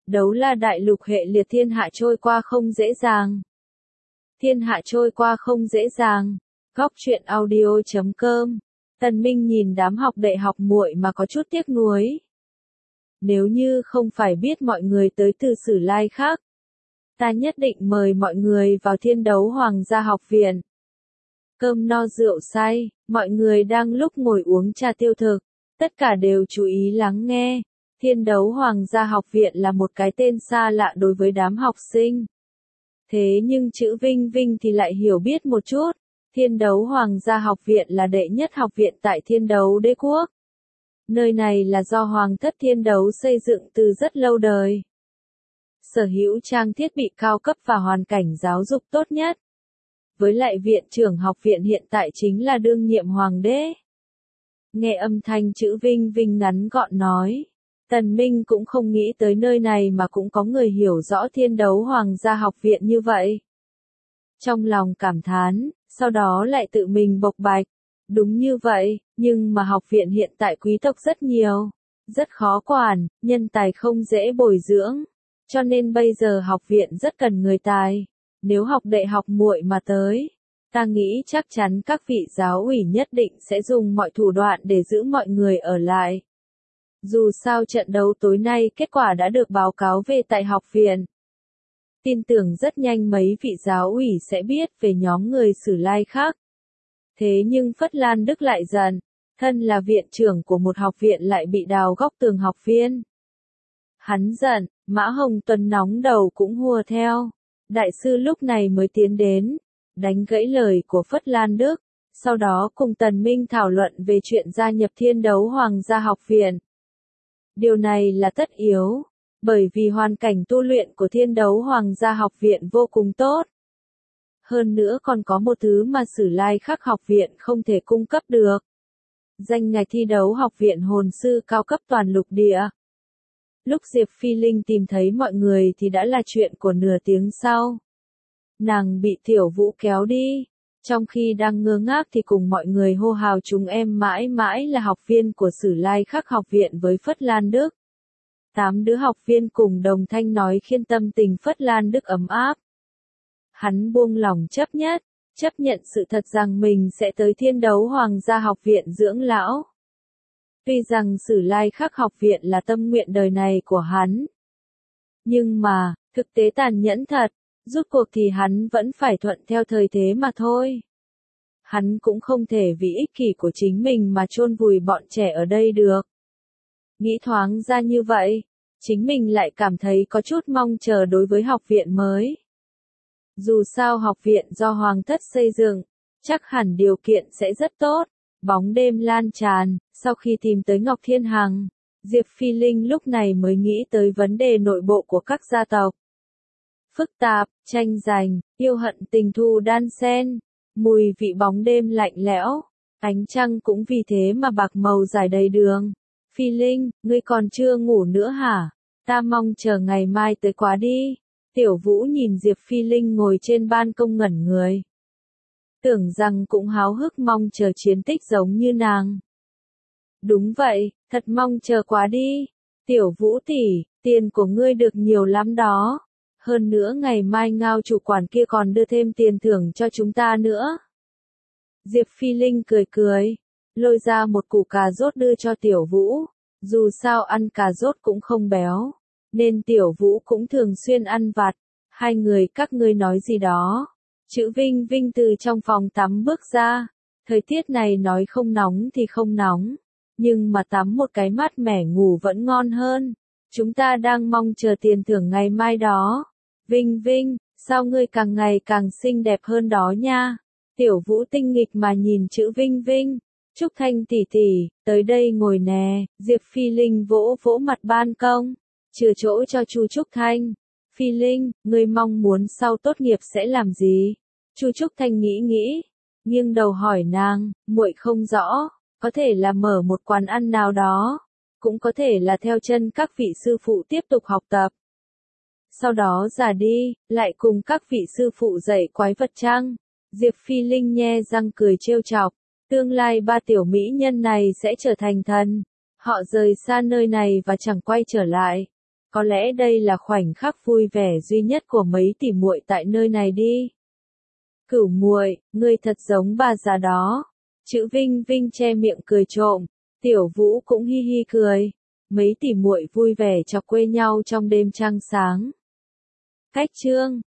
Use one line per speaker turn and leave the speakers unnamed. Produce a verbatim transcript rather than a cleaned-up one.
Đấu La đại lục hệ liệt thiên hạ trôi qua không dễ dàng. Thiên hạ trôi qua không dễ dàng. Góc truyện audio chấm com. Tần Minh nhìn đám học đệ học muội mà có chút tiếc nuối. Nếu như không phải biết mọi người tới từ Sử Lai khác, ta nhất định mời mọi người vào Thiên Đấu Hoàng gia học viện. Cơm no rượu say, mọi người đang lúc ngồi uống trà tiêu thực, tất cả đều chú ý lắng nghe. Thiên Đấu Hoàng gia học viện là một cái tên xa lạ đối với đám học sinh. Thế nhưng chữ Vinh Vinh thì lại hiểu biết một chút. Thiên Đấu Hoàng gia học viện là đệ nhất học viện tại Thiên Đấu Đế quốc. Nơi này là do Hoàng thất Thiên Đấu xây dựng từ rất lâu đời. Sở hữu trang thiết bị cao cấp và hoàn cảnh giáo dục tốt nhất. Với lại viện trưởng học viện hiện tại chính là đương nhiệm hoàng đế. Nghe âm thanh chữ Vinh Vinh ngắn gọn nói. Tần Minh cũng không nghĩ tới nơi này mà cũng có người hiểu rõ Thiên Đấu Hoàng gia học viện như vậy. Trong lòng cảm thán, sau đó lại tự mình bộc bạch. Đúng như vậy, nhưng mà học viện hiện tại quý tộc rất nhiều, rất khó quản, nhân tài không dễ bồi dưỡng. Cho nên bây giờ học viện rất cần người tài. Nếu học đệ học muội mà tới, ta nghĩ chắc chắn các vị giáo ủy nhất định sẽ dùng mọi thủ đoạn để giữ mọi người ở lại. Dù sao trận đấu tối nay kết quả đã được báo cáo về tại học viện. Tin tưởng rất nhanh mấy vị giáo ủy sẽ biết về nhóm người Sử Lai khác. Thế nhưng Phất Lan Đức lại giận, thân là viện trưởng của một học viện lại bị đào góc tường học viên. Hắn giận, Mã Hồng Tuấn nóng đầu cũng hùa theo. Đại sư lúc này mới tiến đến, đánh gãy lời của Phất Lan Đức, sau đó cùng Tần Minh thảo luận về chuyện gia nhập Thiên Đấu Hoàng gia học viện. Điều này là tất yếu, bởi vì hoàn cảnh tu luyện của Thiên Đấu Hoàng gia học viện vô cùng tốt. Hơn nữa còn có một thứ mà Sử Lai khác học viện không thể cung cấp được. Danh ngạch thi đấu học viện hồn sư cao cấp toàn lục địa. Lúc Diệp Phi Linh tìm thấy mọi người thì đã là chuyện của nửa tiếng sau. Nàng bị Tiểu Vũ kéo đi. Trong khi đang ngơ ngác thì cùng mọi người hô hào chúng em mãi mãi là học viên của Sử Lai khác học viện với Phất Lan Đức. Tám đứa học viên cùng đồng thanh nói khiến tâm tình Phất Lan Đức ấm áp. Hắn buông lòng chấp nhất, chấp nhận sự thật rằng mình sẽ tới Thiên Đấu Hoàng gia học viện dưỡng lão. Tuy rằng Sử Lai khác học viện là tâm nguyện đời này của hắn. Nhưng mà, thực tế tàn nhẫn thật, rút cuộc thì hắn vẫn phải thuận theo thời thế mà thôi. Hắn cũng không thể vì ích kỷ của chính mình mà chôn vùi bọn trẻ ở đây được. Nghĩ thoáng ra như vậy, chính mình lại cảm thấy có chút mong chờ đối với học viện mới. Dù sao học viện do Hoàng thất xây dựng, chắc hẳn điều kiện sẽ rất tốt. Bóng đêm lan tràn, sau khi tìm tới Ngọc Thiên Hằng, Diệp Phi Linh lúc này mới nghĩ tới vấn đề nội bộ của các gia tộc. Phức tạp, tranh giành, yêu hận tình thù đan xen, mùi vị bóng đêm lạnh lẽo, ánh trăng cũng vì thế mà bạc màu rải đầy đường. Phi Linh, ngươi còn chưa ngủ nữa hả? Ta mong chờ ngày mai tới quá đi. Tiểu Vũ nhìn Diệp Phi Linh ngồi trên ban công ngẩn người. Tưởng rằng cũng háo hức mong chờ chiến tích giống như nàng. Đúng vậy, thật mong chờ quá đi. Tiểu Vũ tỷ, tiền của ngươi được nhiều lắm đó. Hơn nữa ngày mai Ngao chủ quản kia còn đưa thêm tiền thưởng cho chúng ta nữa. Diệp Phi Linh cười cười, lôi ra một củ cà rốt đưa cho Tiểu Vũ. Dù sao ăn cà rốt cũng không béo, nên Tiểu Vũ cũng thường xuyên ăn vặt. Hai người các ngươi nói gì đó? Chữ Vinh Vinh từ trong phòng tắm bước ra. Thời tiết này nói không nóng thì không nóng. Nhưng mà tắm một cái mát mẻ ngủ vẫn ngon hơn. Chúng ta đang mong chờ tiền thưởng ngày mai đó. Vinh Vinh, sao ngươi càng ngày càng xinh đẹp hơn đó nha. Tiểu Vũ tinh nghịch mà nhìn chữ Vinh Vinh. Trúc Thanh tỷ tỷ, tới đây ngồi nè. Diệp Phi Linh vỗ vỗ mặt ban công. Chừa chỗ cho Chu Trúc Thanh. Phi Linh, ngươi mong muốn sau tốt nghiệp sẽ làm gì? Chu Trúc Thanh nghĩ nghĩ, nghiêng đầu hỏi nàng, muội không rõ, có thể là mở một quán ăn nào đó, cũng có thể là theo chân các vị sư phụ tiếp tục học tập. Sau đó già đi, lại cùng các vị sư phụ dạy quái vật chăng? Diệp Phi Linh nhe răng cười trêu chọc, tương lai ba tiểu mỹ nhân này sẽ trở thành thần. Họ rời xa nơi này và chẳng quay trở lại. Có lẽ đây là khoảnh khắc vui vẻ duy nhất của mấy tỷ muội tại nơi này đi. Cửu muội, ngươi thật giống bà già đó. Chữ Vinh Vinh che miệng cười trộm, Tiểu Vũ cũng hi hi cười. Mấy tỷ muội vui vẻ chọc quê nhau trong đêm trăng sáng. Cách chương